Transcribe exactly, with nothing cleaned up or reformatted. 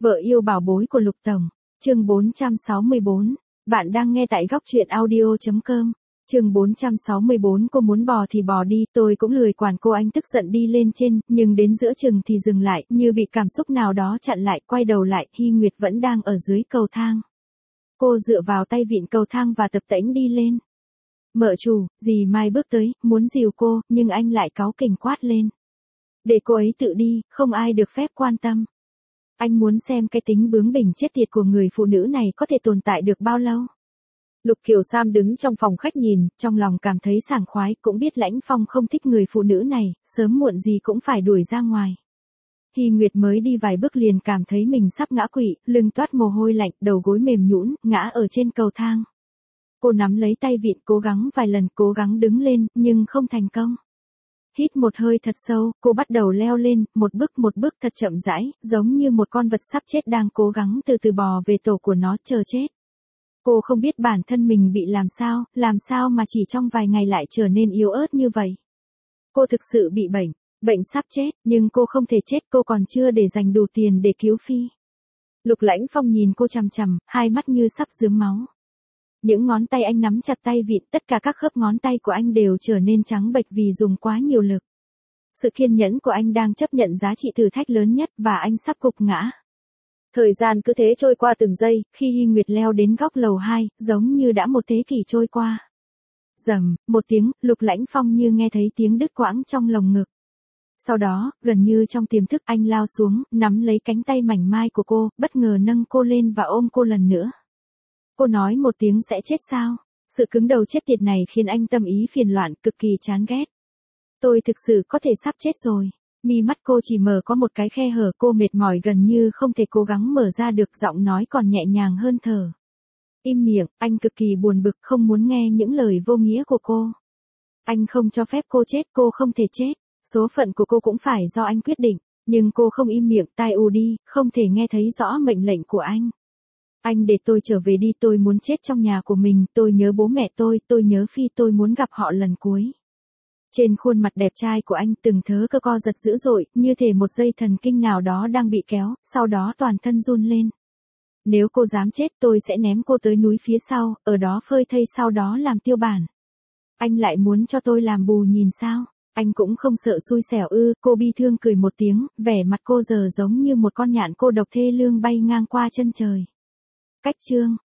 Vợ yêu bảo bối của Lục Tổng, chương bốn trăm sáu mươi bốn. Bạn đang nghe tại góc truyện audio chấm com. Chương bốn trăm sáu mươi bốn. Cô muốn bò thì bò đi, tôi cũng lười quản cô. Anh tức giận đi lên trên, nhưng đến giữa chừng thì dừng lại, như bị cảm xúc nào đó chặn lại, quay đầu lại, Hy Nguyệt vẫn đang ở dưới cầu thang. Cô dựa vào tay vịn cầu thang và tập tễnh đi lên. Mợ chủ, dì Mai bước tới, muốn dìu cô, nhưng anh lại cáu kỉnh quát lên. Để cô ấy tự đi, không ai được phép quan tâm. Anh muốn xem cái tính bướng bỉnh chết tiệt của người phụ nữ này có thể tồn tại được bao lâu. Lục Kiều Sam đứng trong phòng khách nhìn, trong lòng cảm thấy sảng khoái, cũng biết Lãnh Phong không thích người phụ nữ này, sớm muộn gì cũng phải đuổi ra ngoài. Hy Nguyệt mới đi vài bước liền cảm thấy mình sắp ngã quỵ, lưng toát mồ hôi lạnh, đầu gối mềm nhũn, ngã ở trên cầu thang. Cô nắm lấy tay vịn cố gắng vài lần, cố gắng đứng lên, nhưng không thành công. Hít một hơi thật sâu, cô bắt đầu leo lên, một bước một bước thật chậm rãi, giống như một con vật sắp chết đang cố gắng từ từ bò về tổ của nó chờ chết. Cô không biết bản thân mình bị làm sao, làm sao mà chỉ trong vài ngày lại trở nên yếu ớt như vậy. Cô thực sự bị bệnh, bệnh sắp chết, nhưng cô không thể chết, cô còn chưa để dành đủ tiền để cứu Phi. Lục Lãnh Phong nhìn cô chằm chằm, hai mắt như sắp rướm máu. Những ngón tay anh nắm chặt tay vịn, tất cả các khớp ngón tay của anh đều trở nên trắng bệch vì dùng quá nhiều lực. Sự kiên nhẫn của anh đang chấp nhận giá trị thử thách lớn nhất và anh sắp gục ngã. Thời gian cứ thế trôi qua từng giây, khi Hy Nguyệt leo đến góc lầu hai, giống như đã một thế kỷ trôi qua. Rầm, một tiếng, Lục Lãnh Phong như nghe thấy tiếng đứt quãng trong lồng ngực. Sau đó, gần như trong tiềm thức anh lao xuống, nắm lấy cánh tay mảnh mai của cô, bất ngờ nâng cô lên và ôm cô lần nữa. Cô nói một tiếng sẽ chết sao? Sự cứng đầu chết tiệt này khiến anh tâm ý phiền loạn, cực kỳ chán ghét. Tôi thực sự có thể sắp chết rồi. Mi mắt cô chỉ mở có một cái khe hở, cô mệt mỏi gần như không thể cố gắng mở ra được, giọng nói còn nhẹ nhàng hơn thở. Im miệng, anh cực kỳ buồn bực, không muốn nghe những lời vô nghĩa của cô. Anh không cho phép cô chết, cô không thể chết. Số phận của cô cũng phải do anh quyết định, nhưng cô không im miệng, tai ù đi, không thể nghe thấy rõ mệnh lệnh của anh. Anh để tôi trở về đi, tôi muốn chết trong nhà của mình, tôi nhớ bố mẹ tôi, tôi nhớ Phi, tôi muốn gặp họ lần cuối. Trên khuôn mặt đẹp trai của anh từng thớ cơ co giật dữ dội, như thể một dây thần kinh nào đó đang bị kéo, sau đó toàn thân run lên. Nếu cô dám chết tôi sẽ ném cô tới núi phía sau, ở đó phơi thây, sau đó làm tiêu bản. Anh lại muốn cho tôi làm bù nhìn sao? Anh cũng không sợ xui xẻo ư? Cô bi thương cười một tiếng, vẻ mặt cô giờ giống như một con nhạn cô độc thê lương bay ngang qua chân trời. Cách chương